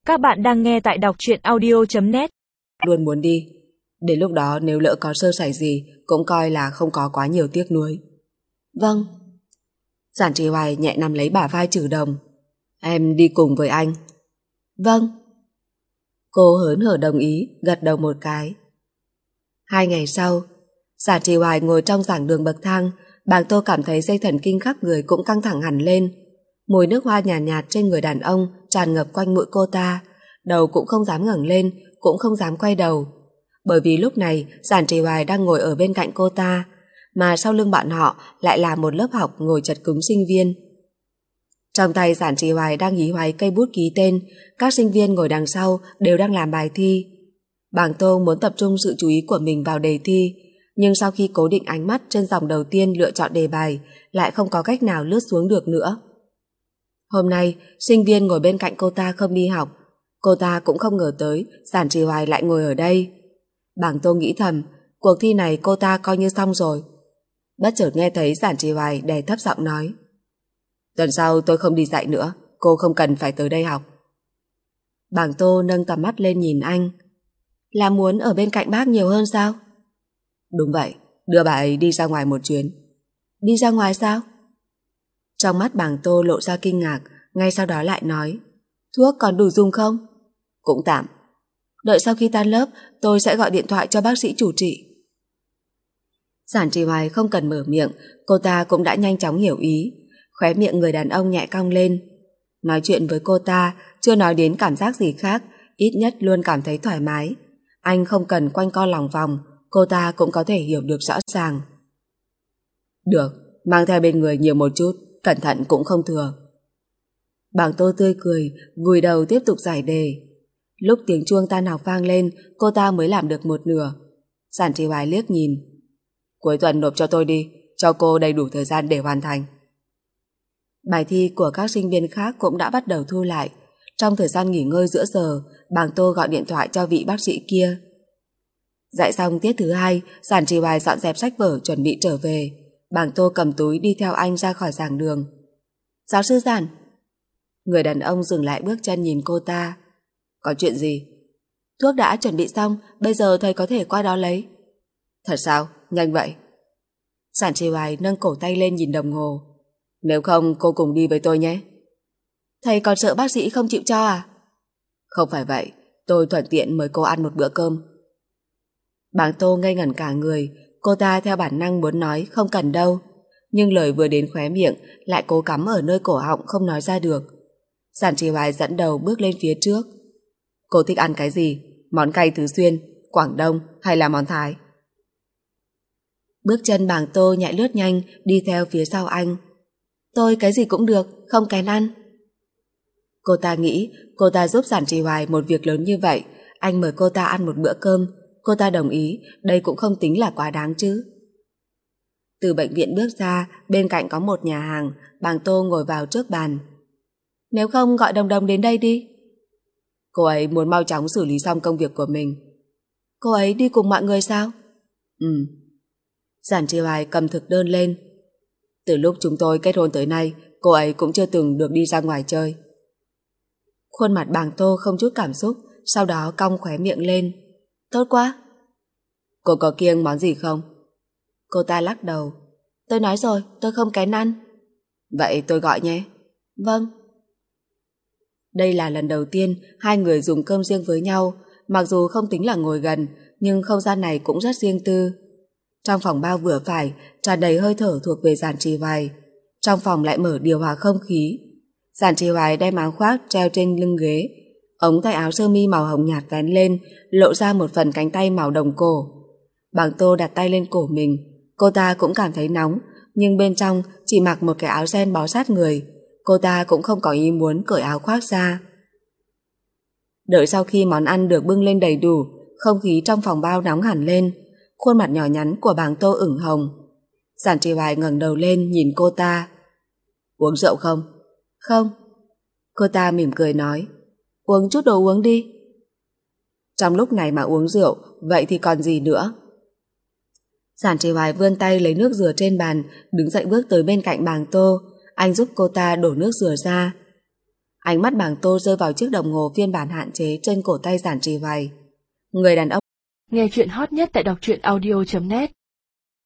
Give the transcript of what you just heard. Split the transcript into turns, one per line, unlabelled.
Các bạn đang nghe tại đọc truyện audio.net.
Luôn muốn đi. Đến lúc đó nếu lỡ có sơ sẩy gì cũng coi là không có quá nhiều tiếc nuối. Vâng. Giản Trì Hoài nhẹ nắm lấy bả vai Trừ Đồng. Em đi cùng với anh. Vâng. Cô hớn hở đồng ý, gật đầu một cái. 2 ngày sau, Giản Trì Hoài ngồi trong giảng đường bậc thang. Bàng Tô cảm thấy dây thần kinh khắp người cũng căng thẳng hẳn lên. Mùi nước hoa nhàn nhạt trên người đàn ông tràn ngập quanh mũi cô ta. Đầu cũng không dám ngẩng lên, cũng không dám quay đầu. Bởi vì lúc này Giản Trì Hoài đang ngồi ở bên cạnh cô ta, mà sau lưng bọn họ lại là một lớp học ngồi chật cứng sinh viên. Trong tay Giản Trì Hoài đang hí hoáy cây bút ký tên. Các sinh viên ngồi đằng sau đều đang làm bài thi. Bàng Tô muốn tập trung sự chú ý của mình vào đề thi, nhưng sau khi cố định ánh mắt trên dòng đầu tiên lựa chọn đề bài, lại không có cách nào lướt xuống được nữa. Hôm nay, sinh viên ngồi bên cạnh cô ta không đi học. Cô ta cũng không ngờ tới Giản Trì Hoài lại ngồi ở đây. Bàng Tô nghĩ thầm, cuộc thi này cô ta coi như xong rồi. Bất chợt nghe thấy Giản Trì Hoài đè thấp giọng nói: Tuần sau tôi không đi dạy nữa, cô không cần phải tới đây học. Bàng Tô nâng tầm mắt lên nhìn anh. Là muốn ở bên cạnh bác nhiều hơn sao? Đúng vậy, đưa bà ấy đi ra ngoài một chuyến. Đi ra ngoài sao? Trong mắt Bàng Tô lộ ra kinh ngạc, ngay sau đó lại nói: Thuốc còn đủ dùng không? Cũng tạm. Đợi sau khi tan lớp, tôi sẽ gọi điện thoại cho bác sĩ chủ trị. Giản Trì Hoài không cần mở miệng, cô ta cũng đã nhanh chóng hiểu ý. Khóe miệng người đàn ông nhẹ cong lên. Nói chuyện với cô ta, chưa nói đến cảm giác gì khác, ít nhất luôn cảm thấy thoải mái. Anh không cần quanh co lòng vòng, cô ta cũng có thể hiểu được rõ ràng. Được, mang theo bên người nhiều một chút, cẩn thận cũng không thừa. Bàng Tô tươi cười, vùi đầu tiếp tục giải đề. Lúc tiếng chuông tan học vang lên, cô ta mới làm được một nửa. Giản Trì Hoài liếc nhìn. Cuối tuần nộp cho tôi đi, cho cô đầy đủ thời gian để hoàn thành. Bài thi của các sinh viên khác cũng đã bắt đầu thu lại. Trong thời gian nghỉ ngơi giữa giờ, Bàng Tô gọi điện thoại cho vị bác sĩ kia. Dạy xong tiết thứ 2, Giản Trì Hoài dọn dẹp sách vở chuẩn bị trở về. Bàng Tô cầm túi đi theo anh ra khỏi giảng đường. Giáo sư Giản. Người đàn ông dừng lại bước chân nhìn cô ta. Có chuyện gì? Thuốc đã chuẩn bị xong, bây giờ thầy có thể qua đó lấy. Thật sao? Nhanh vậy. Giản Trì Hoài nâng cổ tay lên nhìn đồng hồ. Nếu không cô cùng đi với tôi nhé. Thầy còn sợ bác sĩ không chịu cho à? Không phải vậy, tôi thuận tiện mời cô ăn một bữa cơm. Bàng Tô ngây ngẩn cả người. Cô ta theo bản năng muốn nói không cần đâu, nhưng lời vừa đến khóe miệng lại cố cắm ở nơi cổ họng không nói ra được. Giản Trì Hoài dẫn đầu bước lên phía trước. Cô thích ăn cái gì? Món cay Tứ Xuyên, Quảng Đông hay là món Thái? Bước chân Bàng Tô nhạy lướt nhanh đi theo phía sau anh. Tôi cái gì cũng được, không kén ăn. Cô ta nghĩ cô ta giúp Giản Trì Hoài một việc lớn như vậy, anh mời cô ta ăn một bữa cơm, cô ta đồng ý, đây cũng không tính là quá đáng chứ. Từ bệnh viện bước ra, bên cạnh có một nhà hàng. Bàng Tô ngồi vào trước bàn. Nếu không gọi Đồng Đồng đến đây đi. Cô ấy muốn mau chóng xử lý xong công việc của mình. Cô ấy đi cùng mọi người sao? Giản Trì Hoài cầm thực đơn lên. Từ lúc chúng tôi kết hôn tới nay, cô ấy cũng chưa từng được đi ra ngoài chơi. Khuôn mặt Bàng Tô không chút cảm xúc, sau đó cong khóe miệng lên. Tốt quá. Cô có kiêng món gì không? Cô ta lắc đầu. Tôi nói rồi, tôi không kén ăn. Vậy tôi gọi nhé. Vâng. Đây là lần đầu tiên hai người dùng cơm riêng với nhau. Mặc dù không tính là ngồi gần, nhưng không gian này cũng rất riêng tư. Trong phòng bao vừa phải, tràn đầy hơi thở thuộc về Giản Trì Hoài. Trong phòng lại mở điều hòa không khí. Giản Trì Hoài đem áo khoác treo trên lưng ghế, ống tay áo sơ mi màu hồng nhạt vén lên, lộ ra một phần cánh tay màu đồng cổ. Bàng Tô đặt tay lên cổ mình. Cô ta cũng cảm thấy nóng, nhưng bên trong chỉ mặc một cái áo ren bó sát người. Cô ta cũng không có ý muốn cởi áo khoác ra. Đợi sau khi món ăn được bưng lên đầy đủ, không khí trong phòng bao nóng hẳn lên. Khuôn mặt nhỏ nhắn của Bàng Tô ửng hồng. Giản Trì Hoài ngẩng đầu lên nhìn cô ta. Uống rượu không? Không. Cô ta mỉm cười nói. Uống chút đồ uống đi. Trong lúc này mà uống rượu, vậy thì còn gì nữa? Giản Trì Hoài vươn tay lấy nước dừa trên bàn, đứng dậy bước tới bên cạnh Bàng Tô. Anh giúp cô ta đổ nước dừa ra. Ánh mắt Bàng Tô rơi vào chiếc đồng hồ phiên bản hạn chế trên cổ tay Giản Trì Hoài. Người đàn ông.
Nghe chuyện hot nhất tại đọc truyện audio.net